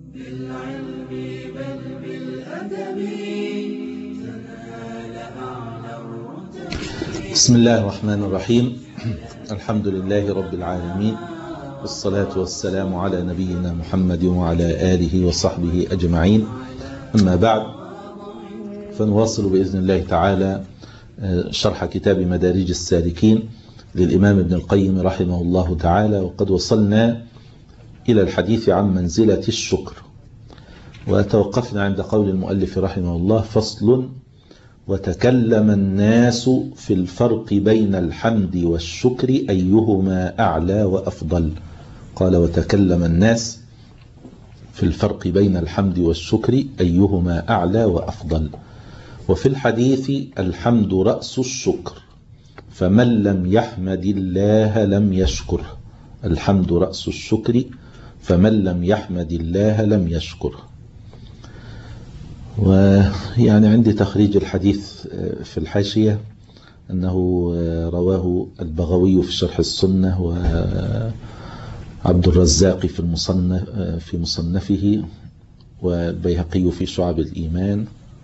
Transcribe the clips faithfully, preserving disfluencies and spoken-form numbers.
بالعلم بل بالأدب تنال أعلى الرتب. بسم الله الرحمن الرحيم. الحمد لله رب العالمين، والصلاة والسلام على نبينا محمد وعلى آله وصحبه أجمعين. أما بعد، فنواصل بإذن الله تعالى شرح كتاب مدارج السالكين للإمام ابن القيم رحمه الله تعالى، وقد وصلنا إلى الحديث عن منزلة الشكر، وتوقفنا عند قول المؤلف رحمه الله: فصل: وتكلم الناس في الفرق بين الحمد والشكر أيهما أعلى وأفضل. قال: وتكلم الناس في الفرق بين الحمد والشكر أيهما أعلى وأفضل. وفي الحديث: الحمد رأس الشكر، فمن لم يحمد الله لم يشكر. الحمد رأس الشكر، فمن لم يحمد الله لم يشكر. ويعني عندي تخريج الحديث في الحاشية أنه رواه البغوي في شرح السنة، وعبد الرزاق في المصنف في مصنفه، والبيهقي في شعب الإيمان،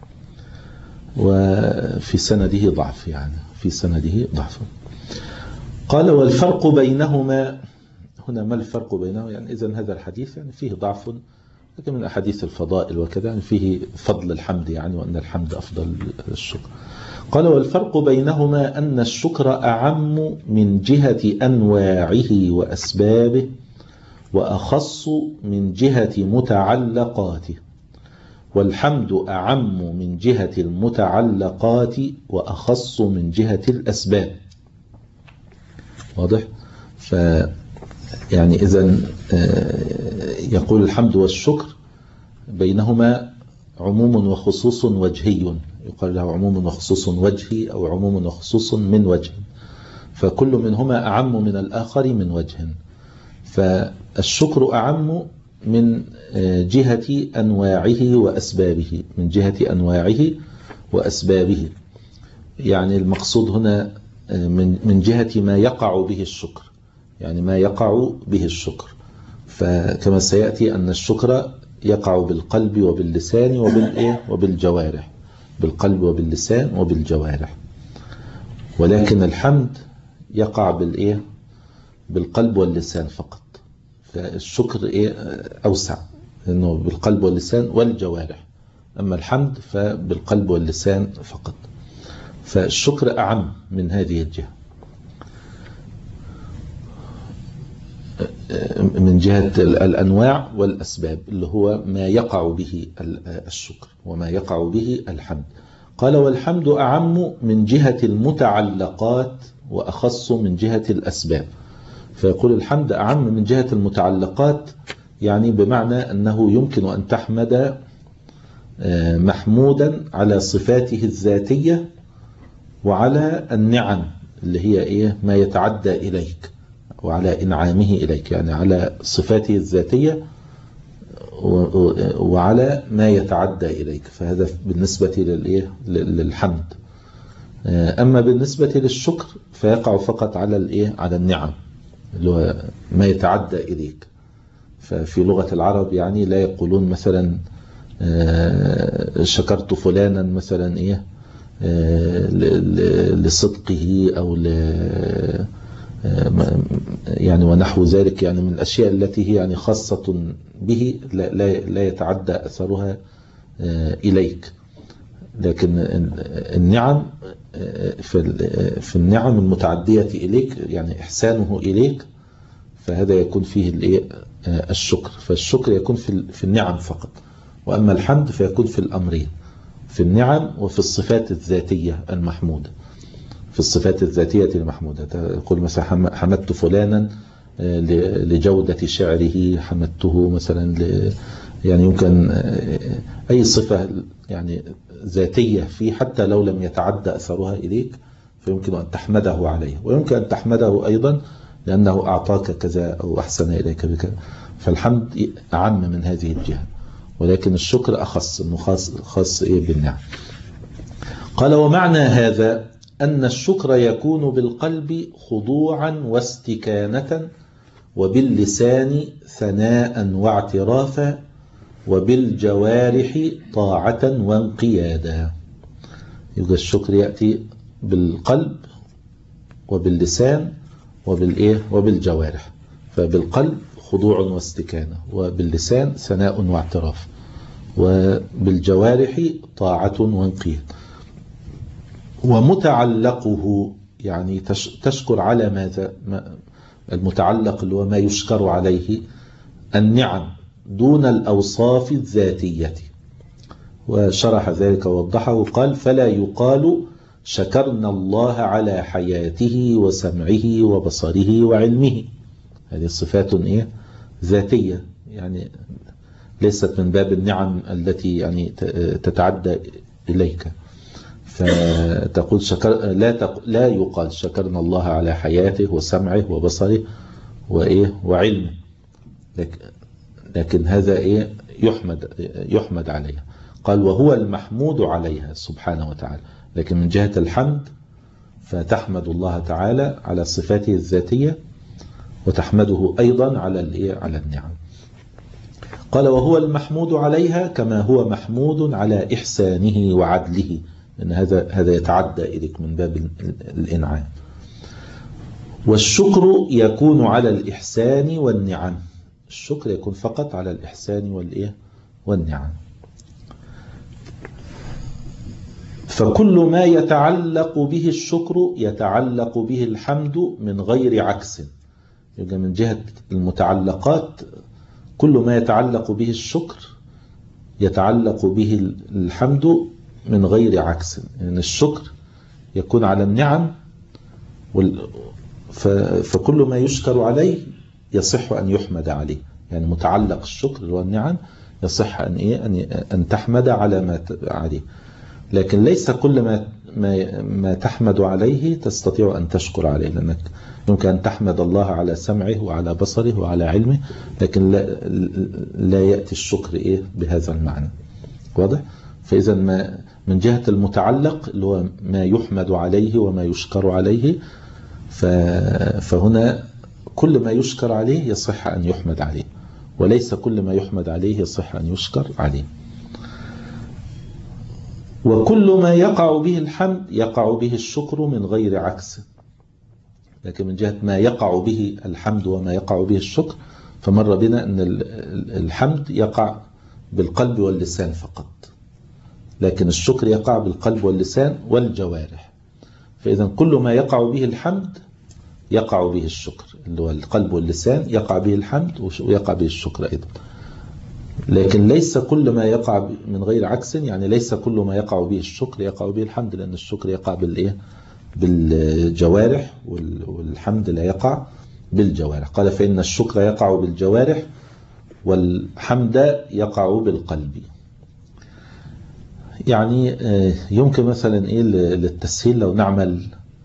وفي سنده ضعف، يعني في سنده ضعف. قال: والفرق بينهما. هنا ما الفرق بينهما؟ يعني إذن هذا الحديث يعني فيه ضعف، لكن من أحاديث الفضائل وكذا يعني فيه فضل الحمد، يعني وأن الحمد أفضل الشكر. قال: والفرق بينهما أن الشكر أعم من جهة أنواعه وأسبابه، وأخص من جهة متعلقاته، والحمد أعم من جهة المتعلقات وأخص من جهة الأسباب. واضح؟ ف يعني إذن يقول الحمد والشكر بينهما عموم وخصوص وجهي، يقال له عموم وخصوص وجهي أو عموم وخصوص من وجه، فكل منهما أعم من الآخر من وجه. فالشكر أعم من جهة أنواعه وأسبابه، من جهة أنواعه وأسبابه، يعني المقصود هنا من من جهة ما يقع به الشكر، يعني ما يقع به الشكر. فكما سيأتي أن الشكر يقع بالقلب وباللسان وبالإيه وبالجوارح، بالقلب وباللسان وبالجوارح، ولكن الحمد يقع بالإيه بالقلب واللسان فقط. فالشكر إيه أوسع، إنه بالقلب واللسان والجوارح، أما الحمد فبالقلب واللسان فقط. فالشكر أعم من هذه الجهة، من جهة الأنواع والأسباب، اللي هو ما يقع به الشكر وما يقع به الحمد. قال: والحمد أعم من جهة المتعلقات وأخص من جهة الأسباب. فيقول الحمد أعم من جهة المتعلقات، يعني بمعنى أنه يمكن أن تحمد محمودا على صفاته الذاتية وعلى النعم اللي هي إيه ما يتعدى إليك، وعلى إنعامه إليك، يعني على صفاته الذاتية وعلى ما يتعدى إليك. فهذا بالنسبة للإيه للحمد. أما بالنسبة للشكر فيقع فقط على الإيه على النعم اللي هو ما يتعدى إليك. ففي لغة العرب يعني لا يقولون مثلا شكرت فلانا مثلا إيه لصدقه أو ل يعني ونحو ذلك، يعني من الأشياء التي هي يعني خاصة به لا, لا, لا يتعدى أثرها إليك. لكن النعم في النعم المتعدية إليك، يعني إحسانه إليك، فهذا يكون فيه الشكر. فالشكر يكون في النعم فقط، وأما الحمد فيكون في الأمرين، في النعم وفي الصفات الذاتية المحمودة. في الصفات الذاتية المحمودة تقول مثلا حمدت فلانا لجودة شعره، حمدته مثلا ل... يعني يمكن أي صفة يعني ذاتية فيه حتى لو لم يتعدى أثرها إليك فيمكن أن تحمده عليه، ويمكن أن تحمده أيضا لأنه أعطاك كذا أو أحسن إليك بكذا. فالحمد أعم من هذه الجهة، ولكن الشكر أخص، إنه خاص, خاص إيه بالنعم. قال: ومعنى هذا أن الشكر يكون بالقلب خضوعا واستكانة، وباللسان ثناء واعترافا، وبالجوارح طاعة وانقيادا. يبقى الشكر يأتي بالقلب وباللسان وبالإيه وبالجوارح. فبالقلب خضوع واستكانة، وباللسان ثناء واعتراف، وبالجوارح طاعة وانقياد. ومتعلقه يعني تشكر على ماذا؟ المتعلق اللي هو ما يشكر عليه النعم دون الأوصاف الذاتية. وشرح ذلك ووضحه وقال: فلا يقال شكرنا الله على حياته وسمعه وبصره وعلمه. هذه صفات إيه؟ ذاتية، يعني ليست من باب النعم التي يعني تتعدى إليك. فتقول شكر لا تق... لا يقال شكرنا الله على حياته وسمعه وبصره وإيه وعلمه، لكن, لكن هذا إيه يحمد يحمد عليها. قال: وهو المحمود عليها سبحانه وتعالى. لكن من جهة الحمد فتحمد الله تعالى على صفاته الذاتية، وتحمده أيضا على الإيه على النعم. قال: وهو المحمود عليها كما هو محمود على إحسانه وعدله. إن هذا هذا يتعدى إليك من باب الإنعام. والشكر يكون على الإحسان والنعم. الشكر يكون فقط على الإحسان والإيه والنعم. فكل ما يتعلق به الشكر يتعلق به الحمد من غير عكس. يبقى من جهة المتعلقات كل ما يتعلق به الشكر يتعلق به الحمد من غير عكس. يعني الشكر يكون على النعم، فكل ما يشكر عليه يصح أن يحمد عليه. يعني متعلق الشكر اللي هو النعم يصح أن إيه أن أن تحمد على ما عليه. لكن ليس كل ما ما ما تحمد عليه تستطيع أن تشكر عليه، لأنك يمكن أن تحمد الله على سمعه وعلى بصره وعلى علمه، لكن لا, لا يأتي الشكر إيه بهذا المعنى. واضح؟ فإذا ما من جهة المتعلق اللي هو ما يحمد عليه وما يشكر عليه، فهنا كل ما يشكر عليه يصح أن يحمد عليه، وليس كل ما يحمد عليه يصح أن يشكر عليه. وكل ما يقع به الحمد يقع به الشكر من غير عكس. لكن من جهة ما يقع به الحمد وما يقع به الشكر، فمر بنا أن الحمد يقع بالقلب واللسان فقط، لكن الشكر يقع بالقلب واللسان والجوارح. فإذا كل ما يقع به الحمد يقع به الشكر، اللي هو القلب واللسان يقع به الحمد ويقع به الشكر أيضا. لكن ليس كل ما يقع من غير عكس، يعني ليس كل ما يقع به الشكر يقع به الحمد، لأن الشكر يقع بالإيه بالجوارح والحمد لا يقع بالجوارح. قال: فإن الشكر يقع بالجوارح والحمد يقع بالقلب. يعني يمكن مثلا إيه للتسهيل لو نعمل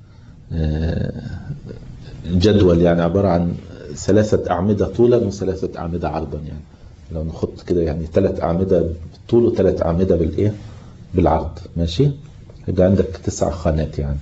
جدول يعني عبارة عن ثلاثة أعمدة طولا وثلاثة أعمدة عرضا. يعني لو نخط كده يعني ثلاث أعمدة بالطول وثلاث أعمدة بالإيه بالعرض، ماشي، يبقى عندك تسع خانات. يعني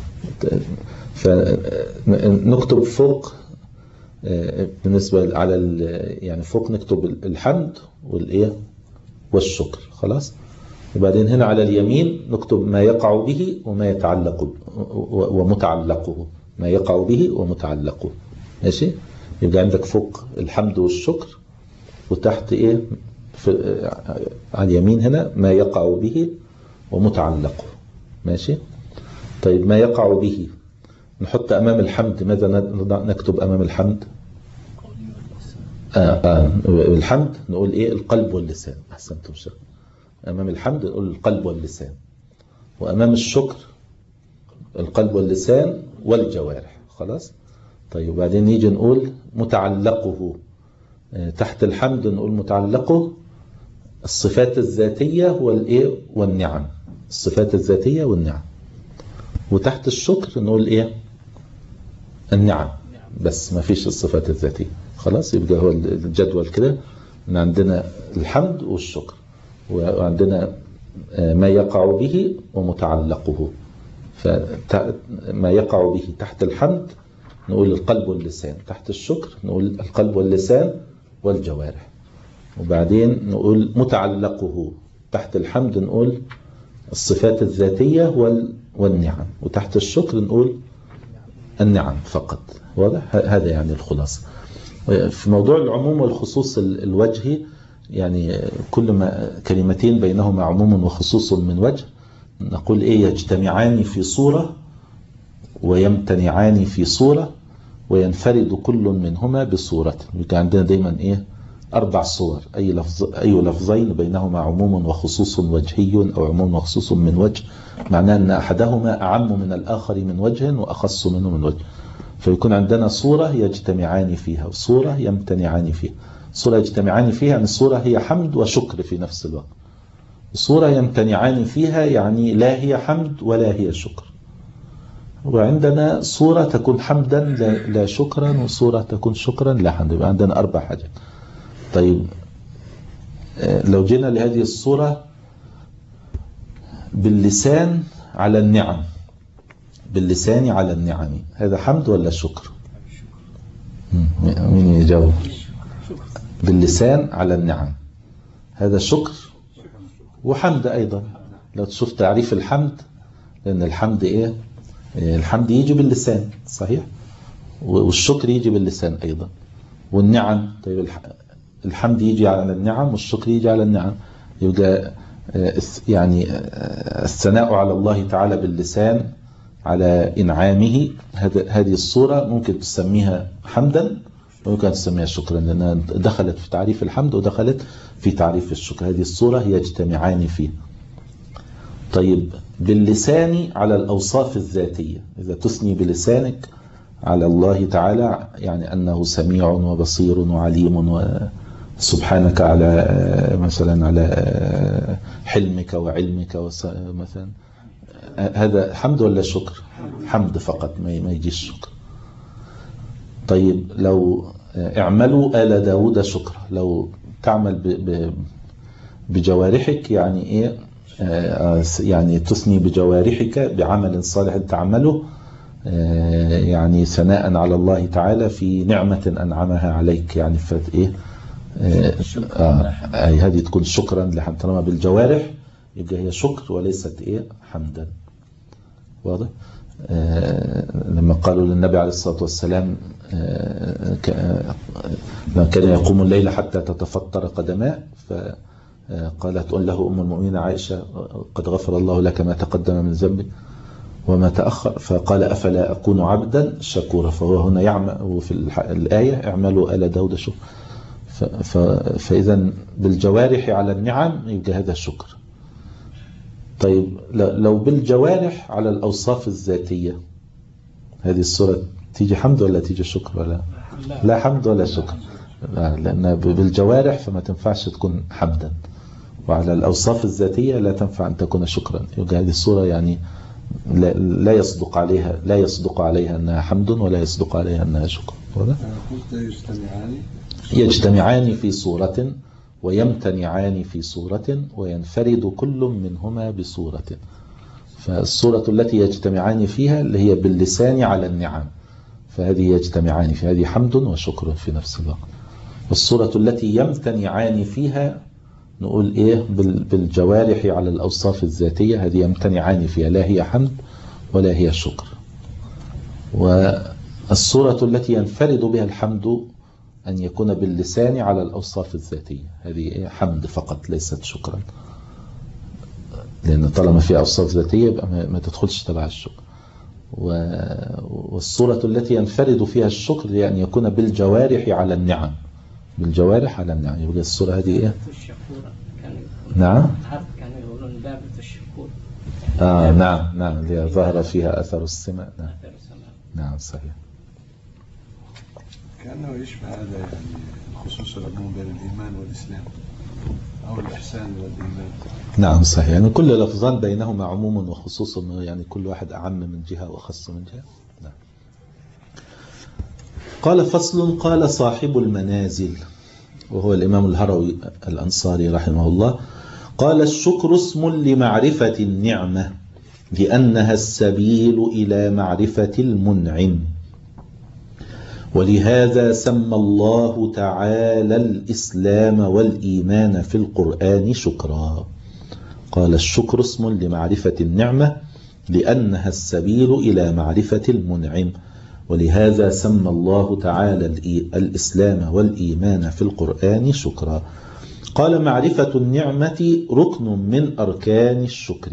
فنكتب فوق بالنسبة على يعني فوق نكتب الحمد والإيه والشكر، خلاص. وبعدين هنا على اليمين نكتب ما يقع به وما يتعلق ومتعلقه، ما يقع به ومتعلقه، ماشي. يبقى عندك فوق الحمد والشكر، وتحت ايه في على اليمين هنا ما يقع به ومتعلقه، ماشي. طيب ما يقع به نحط امام الحمد ماذا نكتب امام الحمد؟ آه آه الحمد نقول ايه القلب واللسان. احسنتم شيخ. امام الحمد نقول القلب واللسان، وامام الشكر القلب واللسان والجوارح، خلاص. طيب وبعدين نيجي نقول متعلقه. تحت الحمد نقول متعلقه الصفات الذاتية والإيه والنعم، الصفات الذاتية والنعم. وتحت الشكر نقول إيه النعم بس، ما فيش الصفات الذاتية، خلاص. يبقى هو الجدول كده ان عندنا الحمد والشكر، وعندنا ما يقع به ومتعلقه. فما يقع به تحت الحمد نقول القلب واللسان، تحت الشكر نقول القلب واللسان والجوارح. وبعدين نقول متعلقه. تحت الحمد نقول الصفات الذاتية والنعم، وتحت الشكر نقول النعم فقط. واضح؟ هذا يعني الخلاصة. في موضوع العموم والخصوص الوجهي، يعني كل ما كلمتين بينهما عموم وخصوص من وجه نقول إيه؟ يجتمعان في صورة ويمتنعان في صورة وينفرد كل منهما بصورة. يبقى عندنا دايما إيه؟ أربع صور. أي لفظ أي لفظين بينهما عموم وخصوص وجهي أو عموم وخصوص من وجه، معناه أن أحدهما أعم من الآخر من وجه وأخص منه من وجه. فيكون عندنا صورة يجتمعان فيها وصورة يمتنعان فيها. صورة يجتمعان فيها يعني الصورة هي حمد وشكر في نفس الوقت. صورة يمتنعان فيها يعني لا هي حمد ولا هي شكر. وعندنا صورة تكون حمدا لا شكرا، وصورة تكون شكرا لا حمدا. يبقى عندنا أربع حاجات. طيب لو جينا لهذه الصورة باللسان على النعم، باللسان على النعم، هذا حمد ولا شكر؟ مين يجاوب؟ باللسان على النعم، هذا شكر وحمد أيضا. لو تشوف تعريف الحمد، لأن الحمد إيه؟ الحمد يجي باللسان صحيح، والشكر يجي باللسان أيضا، والنعم. طيب الحمد يجي على النعم والشكر يجي على النعم. يبقى يعني الثناء على الله تعالى باللسان على إنعامه، هذه الصورة ممكن تسميها حمدا وممكن تسميها شكرا، لأنها دخلت في تعريف الحمد ودخلت في تعريف الشكر. هذه الصورة يجتمعان فيه. طيب باللسان على الأوصاف الذاتية، إذا تثني بلسانك على الله تعالى يعني أنه سميع وبصير وعليم وسبحانك على مثلا على حلمك وعلمك مثلا، هذا حمد ولا شكر؟ حمد فقط، ما يجيش شكر. طيب لو اعملوا آل داود شكرا، لو تعمل بجوارحك يعني ايه؟ يعني تثني بجوارحك بعمل صالح تعمله، يعني ثناء على الله تعالى في نعمة أنعمها عليك، يعني فات إيه؟ آه أي هذه تكون شكرا لحمد. طالما بالجوارح يبقى هي شكر وليست إيه؟ حمدا. واضح؟ آه لما قالوا للنبي عليه الصلاة والسلام آه كان يقوم الليل حتى تتفطر قدماه، فقالت له أم المؤمنين عائشة قد غفر الله لك ما تقدم من ذنبك وما تأخر، فقال أفلا أكون عبدا شكورا. فهو هنا يعمل، وفي الآية اعملوا آل داود شكرا. فإذا بالجوارح على النعم يبقى هذا شكر. طيب لو بالجوارح على الأوصاف الذاتية، هذه الصورة تيجي حمد ولا تيجي شكر؟ ولا لا حمد ولا شكر، لأن بالجوارح فما تنفعش تكون حمدا، وعلى الأوصاف الذاتية لا تنفع أن تكون شكرا. يبقى هذه الصورة يعني لا, لا يصدق عليها لا يصدق عليها أنها حمد ولا يصدق عليها أنها شكر. يجتمعان يجتمعان في صورة ويمتنعان في صورة وينفرد كل منهما بصورة. فالصورة التي يجتمعان فيها اللي هي باللسان على النعم، فهذه يجتمعان في هذه حمد وشكر في نفس الوقت. والصورة التي يمتنعان فيها نقول إيه؟ بالجوارح على الأوصاف الذاتية، هذه يمتنعان فيها، لا هي حمد ولا هي شكر. والصورة التي ينفرد بها الحمد أن يكون باللسان على الأوصاف الذاتية، هذه حمد فقط ليست شكرا، لأن طالما فيها أوصاف ذاتية يبقى ما تدخلش تبع الشكر. والصورة التي ينفرد فيها الشكر هي أن يكون بالجوارح على النعم، بالجوارح على النعم. يبقى الصورة هذه إيه؟ نعم كانوا يقولون باب الشكور. آه نعم نعم اللي ظهر فيها أثر السماء. نعم نعم صحيح. كأنه يشبه هذا يعني خصوص العموم بين الإيمان والإسلام أو الإحسان والإيمان. نعم صحيح، يعني كل لفظان بينهما عموم وخصوص، يعني كل واحد أعم من جهة وأخص من جهة. نعم. قال فصل. قال صاحب المنازل وهو الإمام الهروي الأنصاري رحمه الله، قال الشكر اسم لمعرفة النعمة لأنها السبيل إلى معرفة المنعم، ولهذا سمى الله تعالى الإسلام والإيمان في القرآن شكرا. قال الشكر اسم لمعرفة النعمة لأنها السبيل إلى معرفة المنعم، ولهذا سمى الله تعالى الإسلام والإيمان في القرآن شكرا. قال معرفة النعمة ركن من أركان الشكر،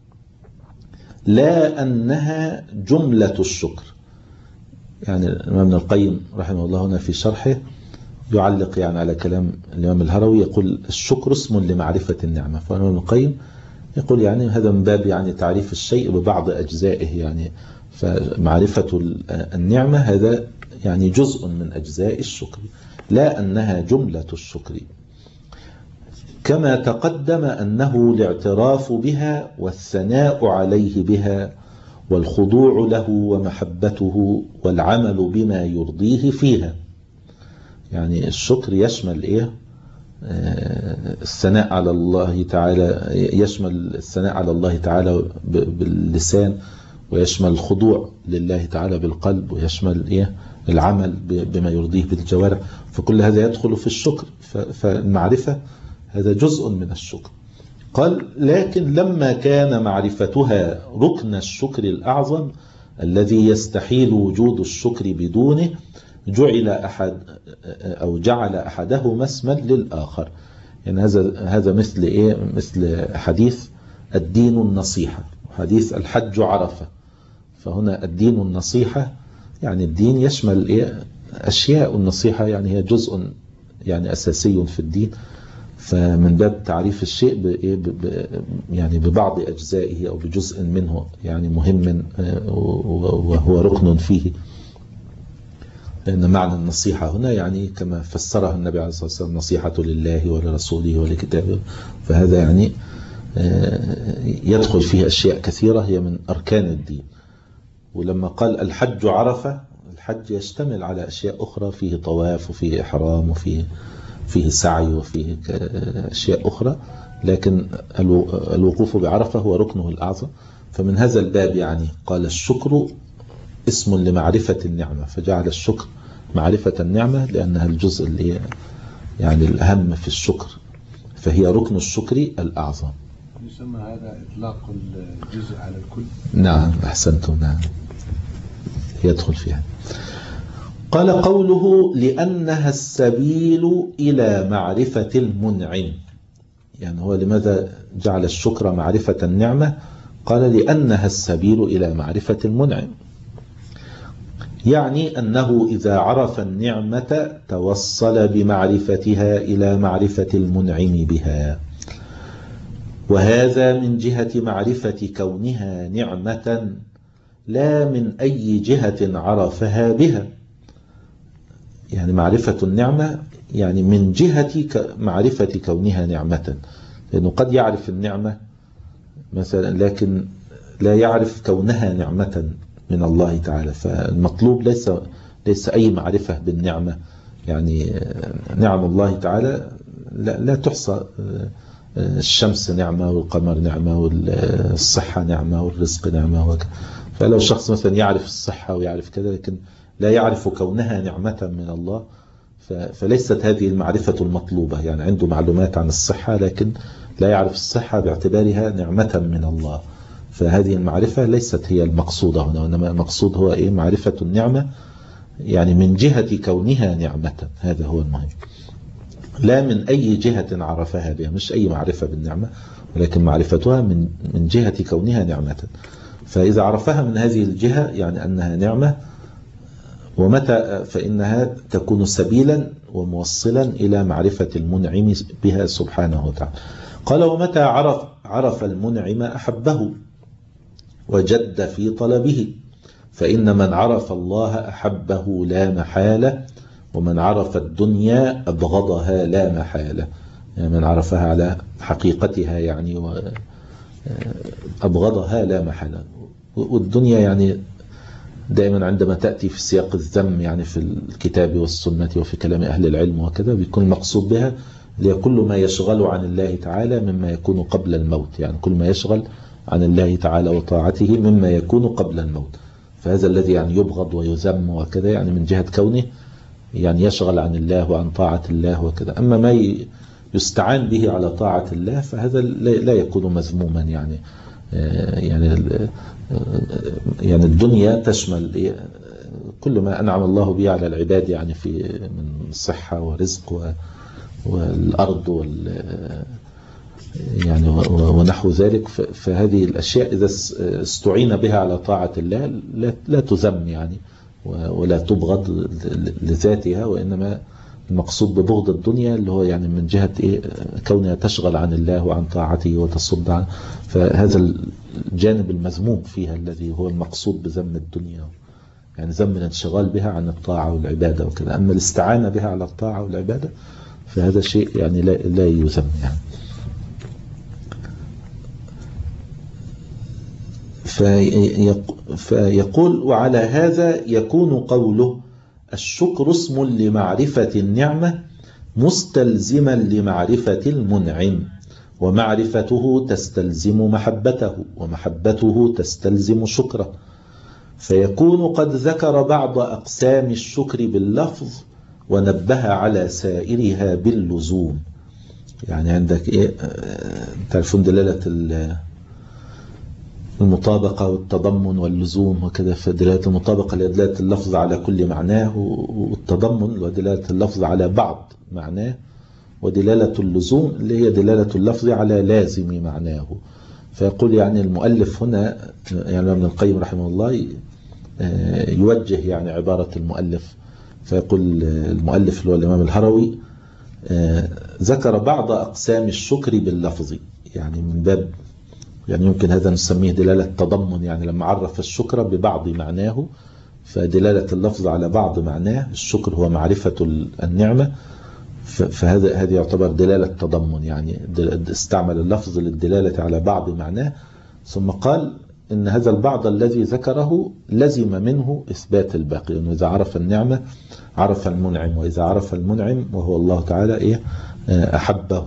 لا أنها جملة الشكر. يعني الإمام ابن القيم رحمه الله هنا في شرحه يعلق يعني على كلام الإمام الهروي، يقول الشكر اسم لمعرفة النعمة. فالإمام ابن القيم يقول يعني هذا من باب يعني تعريف الشيء ببعض أجزائه، يعني فمعرفة النعمة هذا يعني جزء من أجزاء الشكر، لا أنها جملة الشكر، كما تقدم أنه الاعتراف بها والثناء عليه بها والخضوع له ومحبته والعمل بما يرضيه فيها. يعني الشكر يشمل إيه؟ الثناء على الله تعالى، يشمل الثناء على الله تعالى باللسان، ويشمل الخضوع لله تعالى بالقلب، ويشمل إيه؟ العمل بما يرضيه بالجوارح. فكل هذا يدخل في الشكر، فالمعرفة هذا جزء من الشكر. قال لكن لما كان معرفتها ركن الشكر الأعظم الذي يستحيل وجود الشكر بدونه، جعل أحد أو جعل أحدهما اسما للآخر. يعني هذا هذا مثل إيه؟ مثل حديث الدين النصيحة، حديث الحج عرفة. فهنا الدين النصيحة يعني الدين يشمل إيه؟ أشياء النصيحة، يعني هي جزء يعني أساسي في الدين. فمن باب تعريف الشيء يعني ببعض أجزائه أو بجزء منه يعني مهم وهو ركن فيه، لأن معنى النصيحة هنا يعني كما فسرها النبي عليه الصلاة والسلام نصيحة لله ولرسوله ولكتابه. فهذا يعني يدخل فيه أشياء كثيرة هي من أركان الدين. ولما قال الحج عرفة، الحج يشتمل على أشياء أخرى، فيه طواف وفيه إحرام وفيه فيه سعي وفيه أشياء أخرى، لكن الوقوف بعرفة هو ركنه الأعظم. فمن هذا الباب يعني قال الشكر اسم لمعرفة النعمة، فجعل الشكر معرفة النعمة لأنها الجزء اللي يعني الأهم في الشكر، فهي ركن الشكر الأعظم. يسمى هذا إطلاق الجزء على الكل. نعم أحسنتم، نعم يدخل فيها. قال قوله لأنها السبيل إلى معرفة المنعم، يعني هو لماذا جعل الشكر معرفة النعمة؟ قال لأنها السبيل إلى معرفة المنعم، يعني أنه إذا عرف النعمة توصل بمعرفتها إلى معرفة المنعم بها، وهذا من جهة معرفة كونها نعمة لا من أي جهة عرفها بها. يعني معرفة النعمة يعني من جهة معرفة كونها نعمة، لأنه قد يعرف النعمة مثلا لكن لا يعرف كونها نعمة من الله تعالى. فالمطلوب ليس ليس أي معرفة بالنعمة، يعني نعم الله تعالى لا, لا تحصى. الشمس نعمة والقمر نعمة والصحة نعمة والرزق نعمة وكذا. فلو شخص مثلا يعرف الصحة ويعرف كذا لكن لا يعرف كونها نعمة من الله، فليست هذه المعرفة المطلوبة. يعني عنده معلومات عن الصحة لكن لا يعرف الصحة باعتبارها نعمة من الله، فهذه المعرفة ليست هي المقصودة هنا، وإنما المقصود هو إيه؟ معرفة النعمة يعني من جهة كونها نعمة، هذا هو المهم، لا من أي جهة عرفها بها، مش أي معرفة بالنعمة ولكن معرفتها من من جهة كونها نعمة. فإذا عرفها من هذه الجهة يعني أنها نعمة، ومتى فإنها تكون سبيلا وموصلا إلى معرفة المنعم بها سبحانه وتعالى. قال ومتى عرف عرف المنعم أحبه وجد في طلبه، فإن من عرف الله أحبه لا محالة، ومن عرف الدنيا أبغضها لا محالة. يعني من عرفها على حقيقتها يعني وأبغضها لا محالة. والدنيا يعني دائما عندما تأتي في سياق الذم يعني في الكتاب والسنة وفي كلام أهل العلم وكذا بيكون المقصود بها اللي كل ما يشغل عن الله تعالى مما يكون قبل الموت، يعني كل ما يشغل عن الله تعالى وطاعته مما يكون قبل الموت. فهذا الذي يعني يبغض ويذم وكذا يعني من جهة كونه يعني يشغل عن الله وعن طاعة الله وكذا. أما ما يستعان به على طاعة الله فهذا لا يكون مذموما يعني يعني يعني الدنيا تشمل كل ما أنعم الله به على العباد يعني في من صحة ورزق والأرض وال يعني ونحو ذلك. فهذه الأشياء إذا استعين بها على طاعة الله لا تذم يعني ولا تبغض لذاتها، وإنما المقصود ببغض الدنيا اللي هو يعني من جهة إيه كونها تشغل عن الله وعن طاعته وتصد عنه. فهذا الجانب المذموم فيها الذي هو المقصود بذم الدنيا، يعني ذم الانشغال بها عن الطاعة والعبادة وكذا. أما الاستعانة بها على الطاعة والعبادة فهذا شيء يعني لا, لا يذم يعني. فيقول وعلى هذا يكون قوله الشكر اسم لمعرفة النعمة مستلزما لمعرفة المنعم، ومعرفته تستلزم محبته، ومحبته تستلزم شكره، فيكون قد ذكر بعض أقسام الشكر باللفظ ونبه على سائرها باللزوم. يعني عندك إيه تعرفون دلالة المطابقة والتضمن واللزوم وكذا. فدلالة المطابقة اللي هي دلالة اللفظ على كل معناه، والتضمن اللي هو دلالة اللفظ على بعض معناه، ودلالة اللزوم اللي هي دلالة اللفظ على لازم معناه. فيقول يعني المؤلف هنا يعني ابن القيم رحمه الله يوجه يعني عبارة المؤلف، فيقول المؤلف اللي هو الإمام الهروي ذكر بعض أقسام الشكر باللفظ، يعني من باب يعني يمكن هذا نسميه دلالة تضمن، يعني لما عرف الشكر ببعض معناه فدلالة اللفظ على بعض معناه. الشكر هو معرفة النعمة، فهذا هذا يعتبر دلالة تضمن، يعني استعمل اللفظ للدلالة على بعض معناه. ثم قال إن هذا البعض الذي ذكره لزم منه إثبات الباقي، لأنه إذا عرف النعمة عرف المنعم، وإذا عرف المنعم وهو الله تعالى إيه أحبه،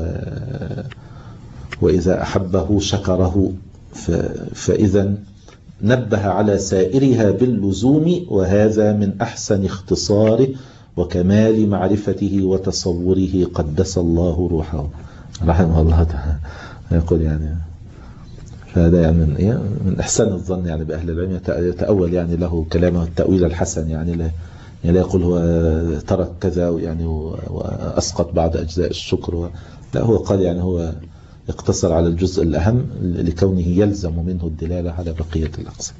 وإذا أحبه شكره. فإذا نبه على سائرها باللزوم، وهذا من أحسن اختصاره وكمال معرفته وتصوره قدس الله روحه رحمه الله تعالى. يقول يعني فهذا يعني من, إيه؟ من إحسان الظن يعني بأهل العلم، يتأول يعني له كلامه التأويل الحسن، يعني لا, يعني لا يقول هو ترك كذا يعني وأسقط بعض أجزاء الشكر و... لا، هو قال يعني هو اقتصر على الجزء الأهم لكونه يلزم منه الدلالة على بقية الأقسام.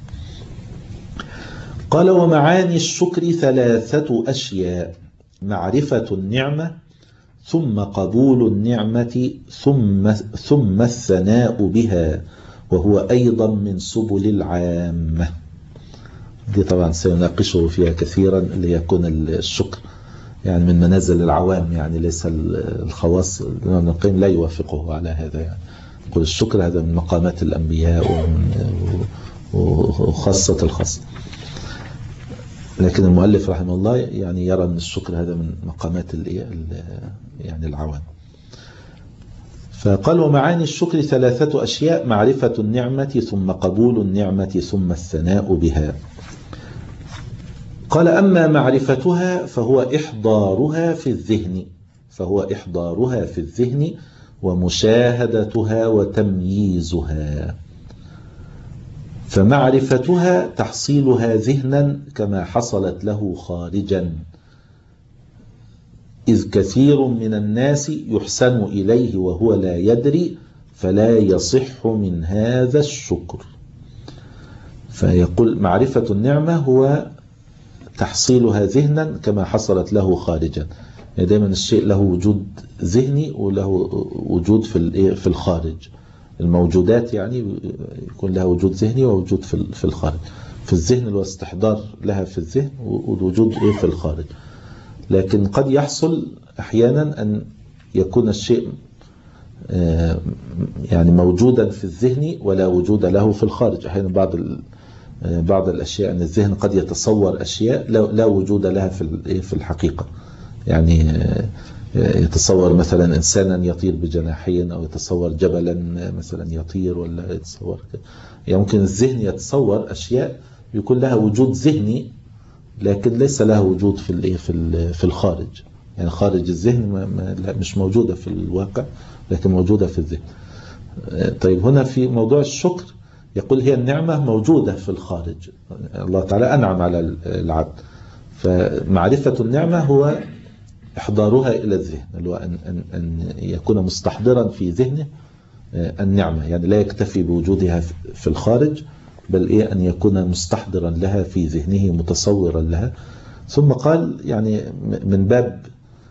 قال ومعاني الشكر ثلاثة أشياء: معرفة النعمة، ثم قبول النعمة، ثم, ثم الثناء بها، وهو أيضا من سبل العامة. دي طبعا سيناقشه فيها كثيرا، ليكون الشكر يعني من منازل العوام، يعني ليس الخواص. ابن القيم لا يوافقه على هذا، يعني يقول الشكر هذا من مقامات الأنبياء وخاصة الخاصة. لكن المؤلف رحمه الله يعني يرى أن الشكر هذا من مقامات يعني العوام. فقال ومعاني الشكر ثلاثة أشياء: معرفة النعمة، ثم قبول النعمة، ثم الثناء بها. قال أما معرفتها فهو إحضارها في الذهن فهو إحضارها في الذهن ومشاهدتها وتمييزها. فمعرفتها تحصيلها ذهنا كما حصلت له خارجا، إذ كثير من الناس يحسن إليه وهو لا يدري، فلا يصح من هذا الشكر. فيقول معرفة النعمة هو تحصيلها ذهنا كما حصلت له خارجا، يعني دائما الشيء له وجود ذهني وله وجود في في الخارج. الموجودات يعني يكون لها وجود ذهني ووجود في الخارج. في الذهن الاستحضار لها في الذهن، والوجود في الخارج. لكن قد يحصل أحيانا أن يكون الشيء يعني موجودا في الذهن ولا وجود له في الخارج. أحيانا بعض بعض الأشياء أن الذهن قد يتصور أشياء لا وجود لها في في الحقيقة. يعني يتصور مثلا إنسانا يطير بجناحين، أو يتصور جبلا مثلا يطير، ولا يتصور يعني ممكن الذهن يتصور أشياء يكون لها وجود ذهني لكن ليس لها وجود في الايه في في الخارج، يعني خارج الذهن ما ما مش موجودة في الواقع لكن موجودة في الذهن. طيب هنا في موضوع الشكر يقول هي النعمة موجودة في الخارج، الله تعالى أنعم على العبد، فمعرفة النعمة هو إحضارها إلى الذهن، اللي هو أن, أن, أن يكون مستحضرا في ذهنه النعمة، يعني لا يكتفي بوجودها في الخارج بل إيه أن يكون مستحضرا لها في ذهنه متصورا لها. ثم قال يعني من باب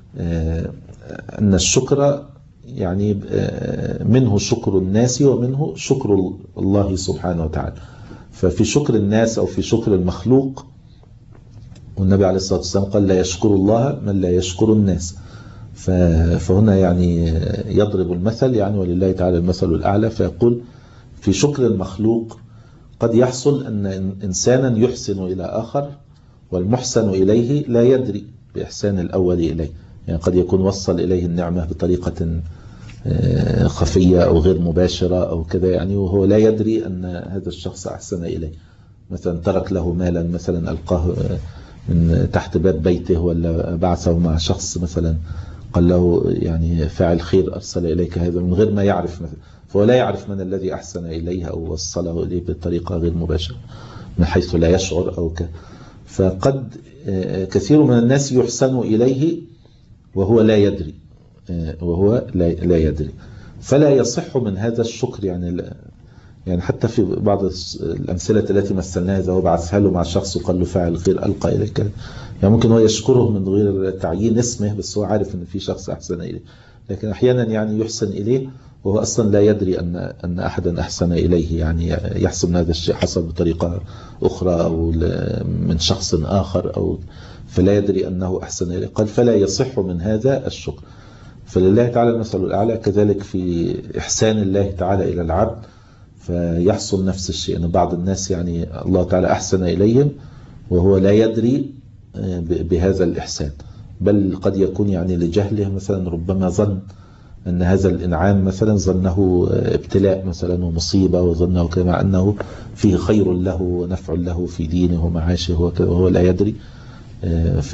أن الشكر يعني منه شكر الناس ومنه شكر الله سبحانه وتعالى، ففي شكر الناس أو في شكر المخلوق، والنبي عليه الصلاة والسلام قال لا يشكر الله من لا يشكر الناس، فهنا يعني يضرب المثل يعني ولله تعالى المثل الأعلى، فيقول في شكر المخلوق قد يحصل أن إنسانا يحسن إلى آخر والمحسن إليه لا يدري بإحسان الأول إليه، يعني قد يكون وصل إليه النعمة بطريقة خفية أو غير مباشرة أو كذا يعني، وهو لا يدري أن هذا الشخص أحسن إليه، مثلا ترك له مالا مثلا ألقاه من تحت باب بيته، ولا بعثه مع شخص مثلا قال له يعني فاعل خير أرسل إليك هذا من غير ما يعرف مثلا، فهو لا يعرف من الذي أحسن إليه أو وصله إليه بطريقة غير مباشرة من حيث لا يشعر أو ك فقد كثير من الناس يحسن إليه وهو لا يدري وهو لا يدري فلا يصح من هذا الشكر، يعني يعني حتى في بعض الأمثلة التي مثلناها إذا هو بعثها له مع شخص وقال له فاعل خير ألقى إليك، يعني ممكن هو يشكره من غير تعيين اسمه بس هو عارف أن في شخص أحسن إليه، لكن أحيانا يعني يحسن إليه وهو أصلا لا يدري أن أن أحدا أحسن إليه، يعني يحسب هذا الشيء حصل بطريقة أخرى أو من شخص آخر أو فلا يدري أنه أحسن إليه، قال فلا يصح من هذا الشكر. فلله تعالى المثل الأعلى كذلك في إحسان الله تعالى إلى العبد، فيحصل نفس الشيء أن بعض الناس يعني الله تعالى أحسن إليهم وهو لا يدري بهذا الإحسان، بل قد يكون يعني لجهله مثلا ربما ظن أن هذا الإنعام مثلا ظنه ابتلاء مثلا ومصيبة وظنه كما أنه فيه خير له ونفع له في دينه ومعاشه وهو لا يدري. ف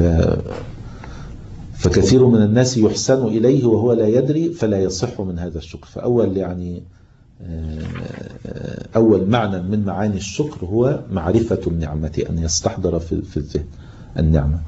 فكثير من الناس يحسن إليه وهو لا يدري فلا يصح من هذا الشكر. فأول يعني أول معنى من معاني الشكر هو معرفة النعمة، أن يستحضر في الذهن النعمة.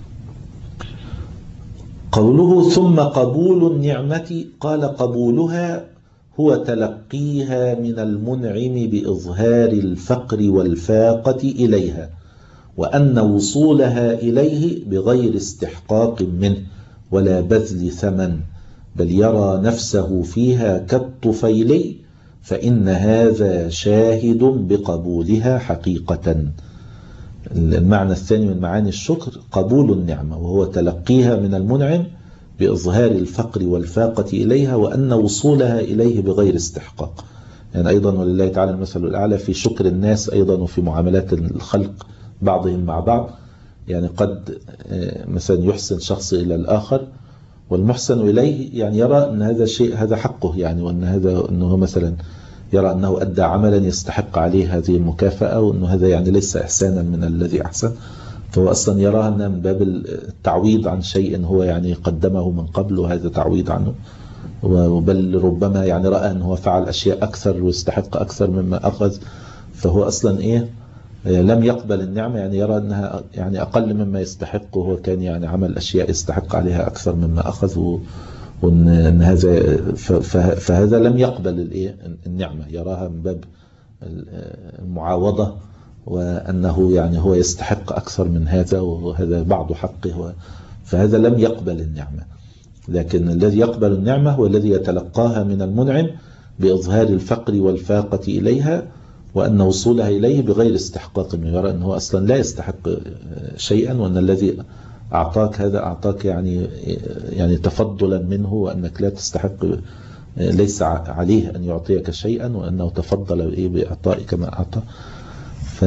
قوله ثم قبول النعمة، قال قبولها هو تلقيها من المنعم بإظهار الفقر والفاقة إليها، وأن وصولها إليه بغير استحقاق منه ولا بذل ثمن، بل يرى نفسه فيها كالطفيلي، فإن هذا شاهد بقبولها حقيقة. المعنى الثاني من معاني الشكر قبول النعمة، وهو تلقيها من المنعم بإظهار الفقر والفاقة إليها، وأن وصولها إليه بغير استحقاق. يعني أيضا ولله تعالى المثل الأعلى في شكر الناس أيضا وفي معاملات الخلق بعضهم مع بعض، يعني قد مثلا يحسن شخص إلى الآخر والمحسن إليه يعني يرى أن هذا شيء هذا حقه، يعني وأن هذا أنه مثلا يرى أنه أدى عملا يستحق عليه هذه المكافأة، وأنه هذا يعني ليس إحسانا من الذي أحسن، فهو أصلا يراها أنها من باب التعويض عن شيء هو يعني قدمه من قبل وهذا تعويض عنه، بل ربما يعني رأى أنه فعل أشياء أكثر ويستحق أكثر مما أخذ، فهو أصلا إيه لم يقبل النعمة، يعني يرى أنها يعني أقل مما يستحق، وهو كان يعني عمل أشياء يستحق عليها أكثر مما أخذ، وأن هذا فهذا لم يقبل الإيه النعمة، يراها من باب المعاوضة، وأنه يعني هو يستحق أكثر من هذا وهذا بعض حقه، فهذا لم يقبل النعمة. لكن الذي يقبل النعمة هو الذي يتلقاها من المنعم بإظهار الفقر والفاقة إليها، وأن وصولها إليه بغير استحقاق، إنه يرى أنه أصلا لا يستحق شيئا، وأن الذي أعطاك هذا أعطاك يعني يعني تفضلا منه، وأنك لا تستحق، ليس عليه أن يعطيك شيئا، وأنه تفضل بإعطائك ما أعطى، ف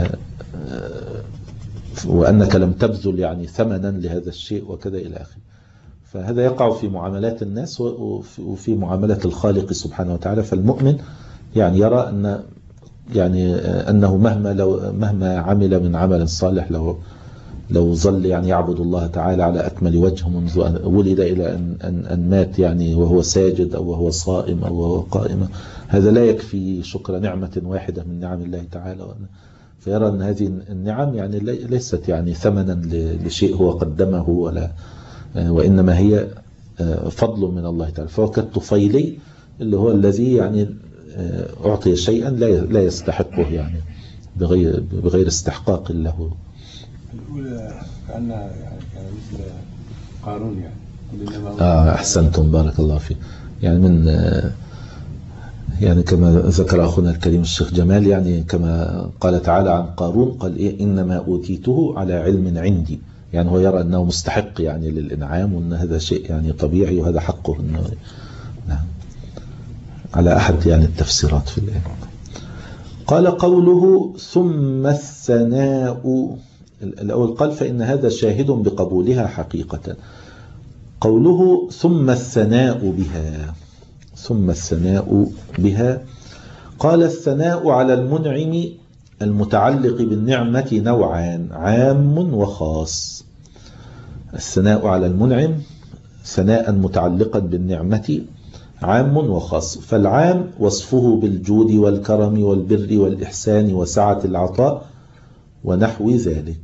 وأنك لم تبذل يعني ثمنا لهذا الشيء وكذا إلى آخره. فهذا يقع في معاملات الناس وفي معاملة الخالق سبحانه وتعالى. فالمؤمن يعني يرى أن يعني أنه مهما لو مهما عمل من عمل صالح، لو لو ظل يعني يعبد الله تعالى على أكمل وجه منذ أن ولد إلى أن, أن, أن مات، يعني وهو ساجد أو وهو صائم أو وهو قائم، هذا لا يكفي شكر نعمة واحدة من نعم الله تعالى. فيرى أن هذه النعم يعني ليست يعني ثمنا لشيء هو قدمه، ولا وإنما هي فضل من الله تعالى. فهو كالطفيلي اللي هو الذي يعني أعطي شيئا لا يستحقه، يعني بغير بغير استحقاق له. الأولى كأنها يعني كان مثل قارون يعني. آه أحسنتم بارك الله فيك. يعني من يعني كما ذكر أخونا الكريم الشيخ جمال، يعني كما قال تعالى عن قارون قال إيه إنما أوتيته على علم عندي، يعني هو يرى أنه مستحق يعني للإنعام، وأن هذا شيء يعني طبيعي وهذا حقه. إنه نعم على أحد يعني التفسيرات في الآية. قال قوله ثم الثناء، الأول قال فإن هذا شاهد بقبولها حقيقة. قوله ثم الثناء بها، ثم الثناء بها، قال الثناء على المنعم المتعلق بالنعمة نوعان، عام وخاص. الثناء على المنعم ثناء متعلقا بالنعمة عام وخاص، فالعام وصفه بالجود والكرم والبر والإحسان وسعة العطاء ونحو ذلك.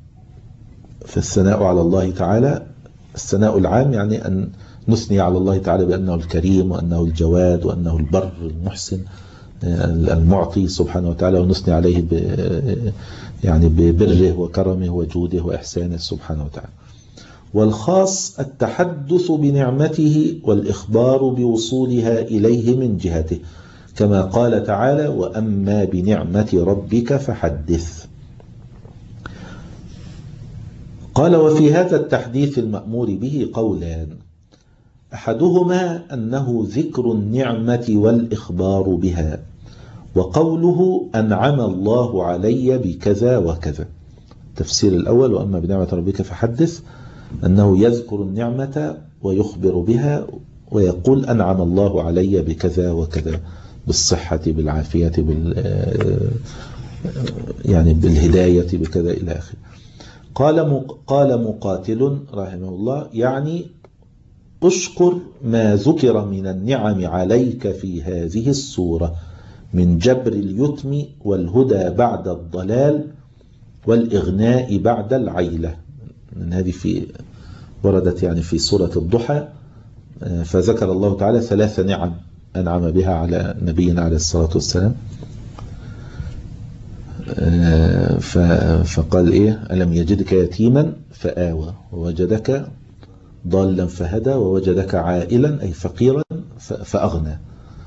فالثناء على الله تعالى الثناء العام يعني أن نثني على الله تعالى بأنه الكريم وأنه الجواد وأنه البر المحسن المعطي سبحانه وتعالى، ونثني عليه ب يعني ببره وكرمه وجوده وإحسانه سبحانه وتعالى. والخاص التحدث بنعمته والإخبار بوصولها إليه من جهته، كما قال تعالى وأما بنعمة ربك فحدث. قال وفي هذا التحديث المأمور به قولان، أحدهما أنه ذكر النعمة والإخبار بها، وقوله أنعم الله علي بكذا وكذا. التفسير الأول وأما بنعمة ربك فحدث، أنه يذكر النعمة ويخبر بها ويقول أنعم الله علي بكذا وكذا، بالصحة بالعافية بال يعني بالهداية بكذا إلى آخره. قال قال مقاتل رحمه الله يعني أشكر ما ذكر من النعم عليك في هذه السورة من جبر اليتم والهدى بعد الضلال والإغناء بعد العيلة. من هذه في وردت يعني في سورة الضحى، فذكر الله تعالى ثلاث نعم أنعم بها على نبينا عليه الصلاة والسلام. فقال إيه ألم يجدك يتيما فآوى ووجدك ضالا فهدى ووجدك عائلا أي فقيرا فأغنى.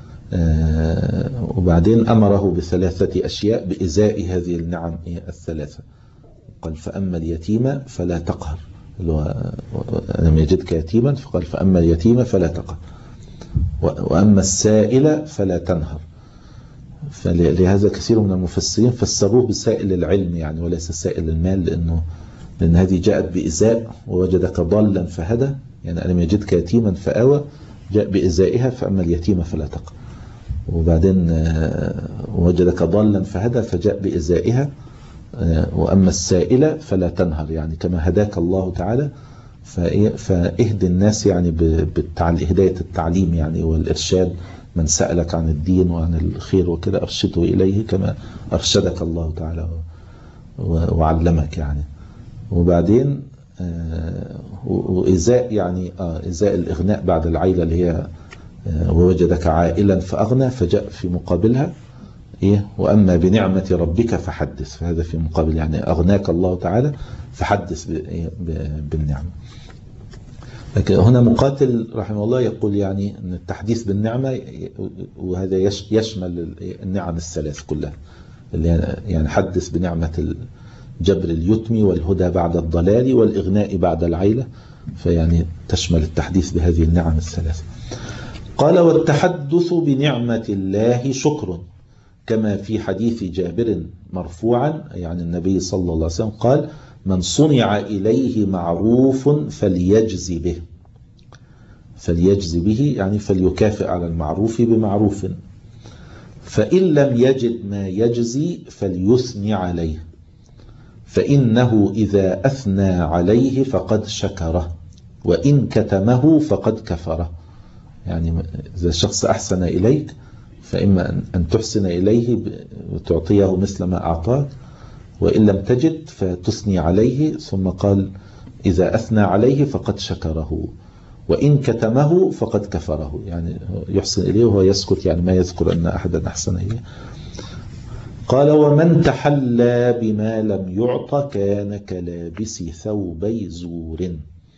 وبعدين أمره بثلاثة أشياء بإزاء هذه النعم الثلاثة. قال فأما اليتيم فلا تقهر، ألم يجدك يتيما فقال فأما اليتيم فلا تقهر، وأما السائل فلا تنهر. فلهذا كثير من المفسرين فسروه بسائل العلم يعني وليس سائل المال، لأنه لأن هذه جاءت بإزاء ووجدك ضالا فهدى، يعني ألم يجدك يتيما فآوى جاء بإزائها فأما اليتيم فلا تقهر. وبعدين وجدك ضالا فهدى فجاء بإزائها، وأما السائل فلا تنهر، يعني كما هداك الله تعالى فإهد الناس يعني بهداية التعليم يعني والإرشاد، من سألك عن الدين وعن الخير وكذا أرشده إليه كما أرشدك الله تعالى وعلمك يعني. وبعدين وإزاء يعني إزاء الإغناء بعد العيلة اللي هي ووجدك عائلا فأغنى، فجاء في مقابلها إيه وأما بنعمة ربك فحدث، فهذا في مقابل يعني أغناك الله تعالى فحدث بالنعمة. لكن هنا مقاتل رحمه الله يقول يعني أن التحديث بالنعمة وهذا يشمل النعم الثلاث كلها، اللي يعني حدث بنعمة جبر اليتم والهدى بعد الضلال والإغناء بعد العيلة، فيعني تشمل التحديث بهذه النعم الثلاث. قال والتحدث بنعمة الله شكر، كما في حديث جابر مرفوعا يعني النبي صلى الله عليه وسلم قال من صنع إليه معروف فليجز به، فليجز به يعني فليكافئ على المعروف بمعروف. فإن لم يجد ما يجزي فليثني عليه، فإنه إذا أثنى عليه فقد شكره، وإن كتمه فقد كفره. يعني إذا الشخص أحسن إليك فإما أن تحسن إليه وتعطيه مثل ما أعطاك، وإن لم تجد فتثني عليه. ثم قال إذا أثنى عليه فقد شكره، وإن كتمه فقد كفره، يعني يحسن إليه وهو يسكت، يعني ما يذكر أن أحدا أحسن إليه. قال ومن تحلى بما لم يعط كان كلابس ثوبي زور.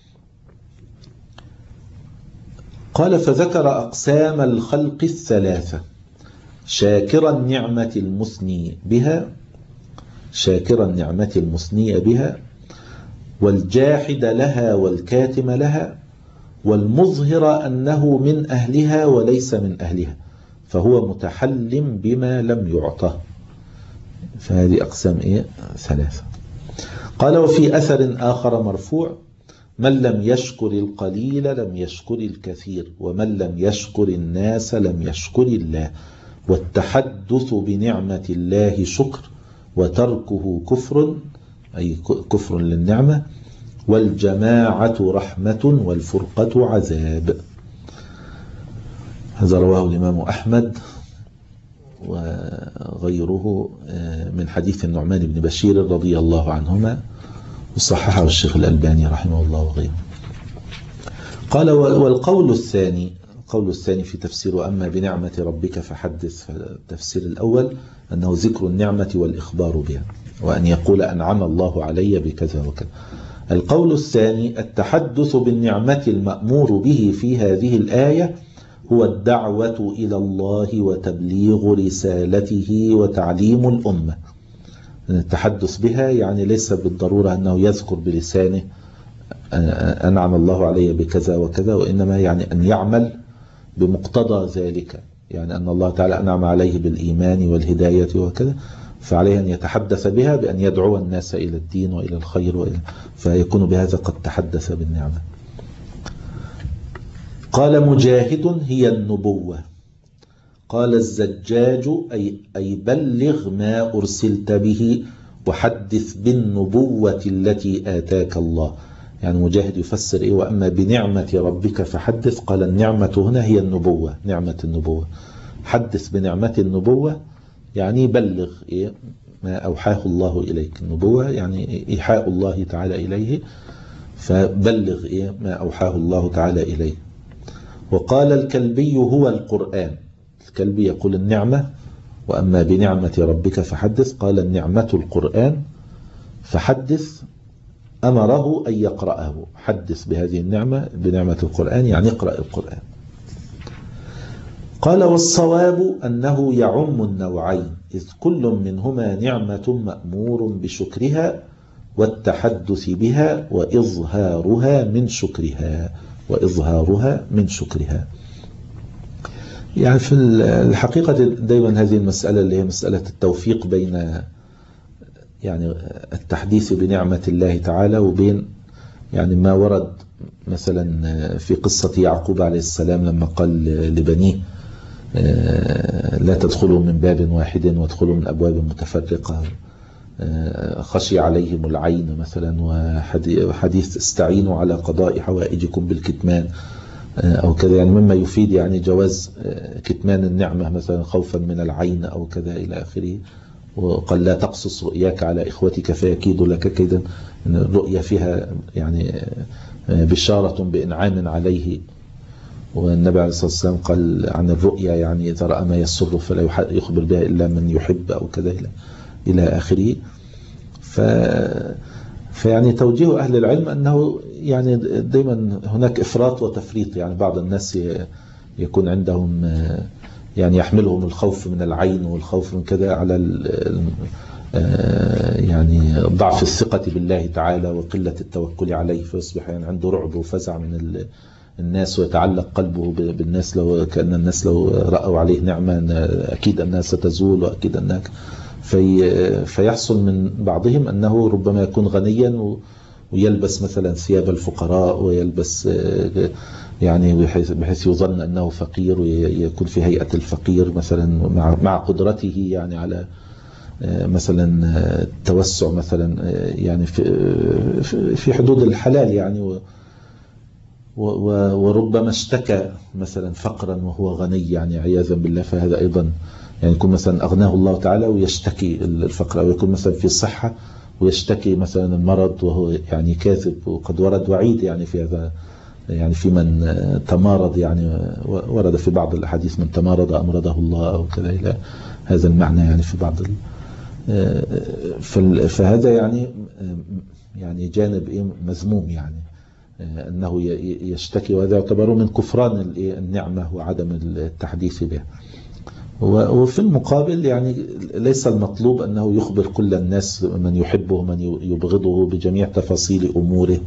قال فذكر أقسام الخلق الثلاثة: شاكر النعمة المثني بها شاكر النعمة المثني بها والجاحد لها والكاتم لها، والمظهر أنه من أهلها وليس من أهلها، فهو متحل بما لم يعطه. فهذه أقسام إيه؟ ثلاثة. قال وفي أثر آخر مرفوع: من لم يشكر القليل لم يشكر الكثير، ومن لم يشكر الناس لم يشكر الله، والتحدث بنعمة الله شكر، وتركه كفر، أي كفر للنعمة، والجماعة رحمة والفرقة عذاب. هذا رواه الإمام أحمد وغيره من حديث النعمان بن بشير رضي الله عنهما، وصححه الشيخ الألباني رحمه الله وغيره. قال والقول الثاني القول الثاني في تفسير أما بنعمة ربك فحدث، التفسير الأول أنه ذكر النعمة والإخبار بها، وأن يقول أنعم الله علي بكذا وكذا. القول الثاني التحدث بالنعمة المأمور به في هذه الآية هو الدعوة إلى الله وتبليغ رسالته وتعليم الأمة. التحدث بها يعني ليس بالضرورة أنه يذكر بلسانه أنعم الله علي بكذا وكذا، وإنما يعني أن يعمل بمقتضى ذلك، يعني أن الله تعالى أنعم عليه بالإيمان والهداية وكذا، فعليه أن يتحدث بها بأن يدعو الناس إلى الدين وإلى الخير وإلى، فيكون بهذا قد تحدث بالنعمة. قال مجاهد هي النبوة. قال الزجاج أي, أي بلغ ما أرسلت به وحدث بالنبوة التي آتاك الله. يعني مجاهد يفسر إيه وأما بنعمة ربك فحدث، قال النعمة هنا هي النبوة، نعمة النبوة. حدث بنعمة النبوة يعني بلغ إيه ما أوحاه الله إليك. النبوة يعني إيحاء الله تعالى إليه، فبلغ إيه ما أوحاه الله تعالى إليه. وقال الكلبي هو القرآن. الكلبي يقول النعمة، وأما بنعمة ربك فحدث، قال النعمة القرآن، فحدث أمره أن يقرأه. حدث بهذه النعمة بنعمة القرآن يعني اقرأ القرآن. قال والصواب أنه يعم النوعين، إذ كل منهما نعمة مأمور بشكرها والتحدث بها وإظهارها من شكرها وإظهارها من شكرها. يعني في الحقيقة دائما هذه المسألة اللي هي مسألة التوفيق بين يعني التحديث بنعمة الله تعالى وبين يعني ما ورد مثلا في قصة يعقوب عليه السلام لما قال لبنيه لا تدخلوا من باب واحد وادخلوا من أبواب متفرقة، خشي عليهم العين مثلا، وحديث استعينوا على قضاء حوائجكم بالكتمان أو كذا، يعني مما يفيد يعني جواز كتمان النعمة مثلا خوفا من العين أو كذا إلى آخره. وقال لا تقصص رؤياك على إخوتك فيكيد لك كيدا. الرؤيا فيها يعني بشارة بإنعام عليه، والنبي عليه الصلاة والسلام قال عن الرؤيا يعني إذا رأى ما يسر فلا يخبر بها إلا من يحب أو كذا إلى آخره. ف فيعني توجيه أهل العلم أنه يعني دائما هناك إفراط وتفريط. يعني بعض الناس يكون عندهم يعني يحملهم الخوف من العين والخوف من كذا على يعني ضعف الثقة بالله تعالى وقلة التوكل عليه، فيصبح يعني عنده رعب وفزع من الناس ويتعلق قلبه بالناس، لو كأن الناس لو رأوا عليه نعمة أكيد أنها ستزول وأكيد أنها في فيحصل من بعضهم أنه ربما يكون غنيا ويلبس مثلا ثياب الفقراء ويلبس يعني بحيث, بحيث يظن أنه فقير ويكون في هيئة الفقير مثلا مع, مع قدرته يعني على مثلا التوسع مثلا يعني في في حدود الحلال يعني، وربما اشتكى مثلا فقرا وهو غني يعني عياذا بالله، فهذا أيضا يعني يكون مثلا أغناه الله تعالى ويشتكي الفقر، أو يكون مثلا في صحة ويشتكي مثلا المرض وهو يعني كاذب. وقد ورد وعيد يعني في هذا، يعني في من تمارض، يعني ورد في بعض الأحاديث من تمارض أمرضه الله أو كذا إلى هذا المعنى يعني في بعض ال... فهذا يعني يعني جانب مذموم يعني أنه يشتكي، وهذا يعتبر من كفران النعمة وعدم التحديث بها. وفي المقابل يعني ليس المطلوب أنه يخبر كل الناس من يحبه ومن يبغضه بجميع تفاصيل أموره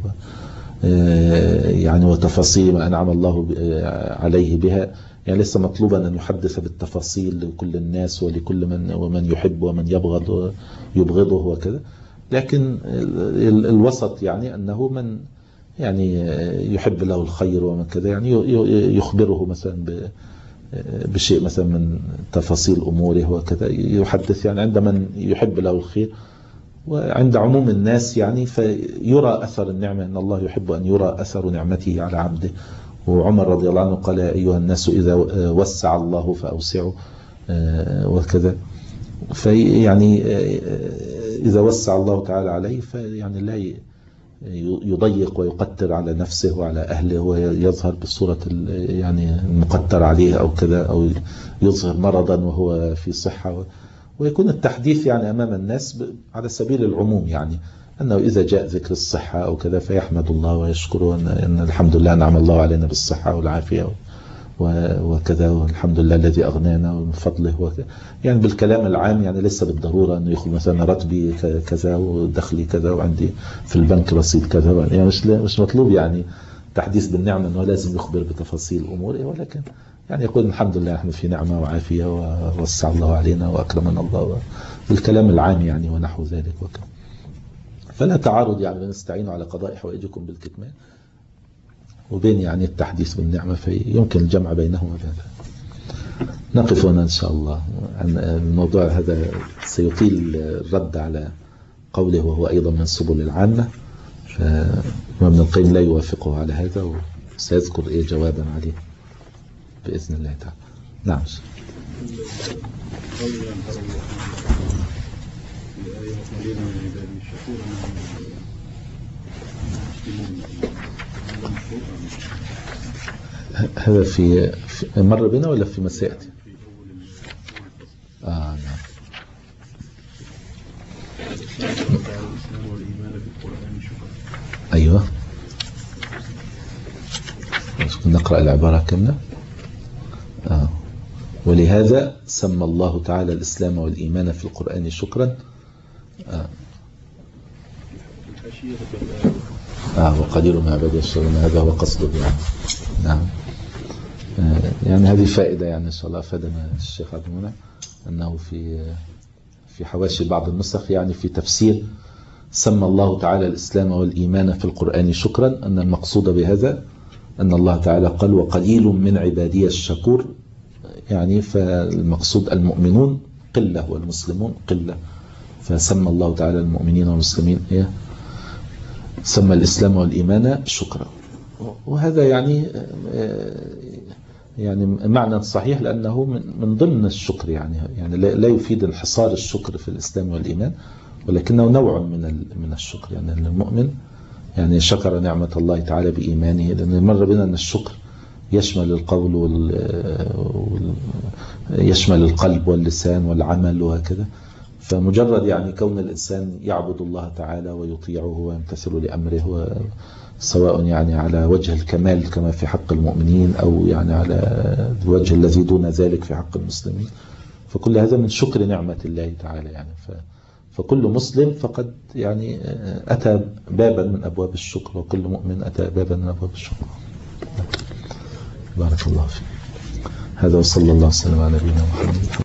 يعني وتفاصيل ما أنعم الله عليه بها، يعني ليس مطلوبا أن يحدث بالتفاصيل لكل الناس ولكل من ومن يحب ومن يبغض يبغضه وكذا، لكن الوسط يعني أنه من يعني يحب له الخير ومن كذا يعني يخبره مثلا بشيء مثلا من تفاصيل أموره وكذا، يحدث يعني عند من يحب له الخير. وعند عموم الناس يعني فيرى أثر النعمة، أن الله يحب أن يرى أثر نعمته على عبده. وعمر رضي الله عنه قال: يا أيها الناس إذا وسع الله فأوسعوا وكذا. فيعني إذا وسع الله تعالى عليه فيعني لا يضيق ويقتر على نفسه وعلى أهله ويظهر بالصورة يعني المقتر عليه أو كذا، أو يظهر مرضا وهو في صحة. ويكون التحديث يعني أمام الناس على سبيل العموم، يعني أنه إذا جاء ذكر الصحة أو كذا فيحمد الله ويشكره أن الحمد لله نعم الله علينا بالصحة والعافية وكذا، والحمد لله الذي أغنانا ومن فضله وكذا، يعني بالكلام العام، يعني ليس بالضرورة أنه يقول مثلا راتبي كذا ودخلي كذا وعندي في البنك رصيد كذا، يعني مش مش مطلوب يعني تحديث بالنعمة أنه لازم يخبر بتفاصيل أموره، ولكن يعني يقول الحمد لله نحن في نعمة وعافية ووسع الله علينا وأكرمنا الله بالكلام العام يعني ونحو ذلك وكذا. فلا تعارض يعني نستعين على قضاء حوائجكم بالكتمان وبين يعني التحديث بالنعمة، فيمكن الجمع بينهما بهذا. نقف هنا إن شاء الله عن الموضوع هذا، سيطيل الرد على قوله وهو أيضا من سبل العامة، فابن القيم لا يوافقه على هذا، وسيذكر إيه جوابا عليه بإذن الله تعالى. نعم. هذا في, في مر بنا ولا في مسيئتي؟ آه نعم. أيوة، نقرأ العبارة كاملة. آه. ولهذا سمى الله تعالى الإسلام والإيمان في القرآن شكرا. آه. آه وقدير ما عباد الشرون، هذا هو قصده يعني. نعم. آه يعني هذه فائدة يعني إن شاء الله أفادنا الشيخ عبد المنعم أنه في في حواشي بعض النسخ يعني في تفسير سمى الله تعالى الإسلام والإيمان في القرآن شكرا، أن المقصود بهذا أن الله تعالى قال: وقليل من عبادي الشكور، يعني فالمقصود المؤمنون قلة والمسلمون قلة، فسمى الله تعالى المؤمنين والمسلمين إيه؟ سمى الإسلام والإيمان شكرا. وهذا يعني يعني معنى صحيح، لأنه من ضمن الشكر يعني يعني لا يفيد انحصار الشكر في الإسلام والإيمان، ولكنه نوع من من الشكر، يعني المؤمن يعني شكر نعمة الله تعالى بإيمانه، لأن مر بنا أن الشكر يشمل القول وال... يشمل القلب واللسان والعمل وهكذا. فمجرد يعني كون الإنسان يعبد الله تعالى ويطيعه ويمتثل لأمره، سواء يعني على وجه الكمال كما في حق المؤمنين أو يعني على الوجه الذي دون ذلك في حق المسلمين، فكل هذا من شكر نعمة الله تعالى يعني. ف... فكل مسلم فقد يعني أتى بابا من أبواب الشكر، وكل مؤمن أتى بابا من أبواب الشكر. بارك الله فيك. هذا وصلى الله وسلم على نبينا محمد.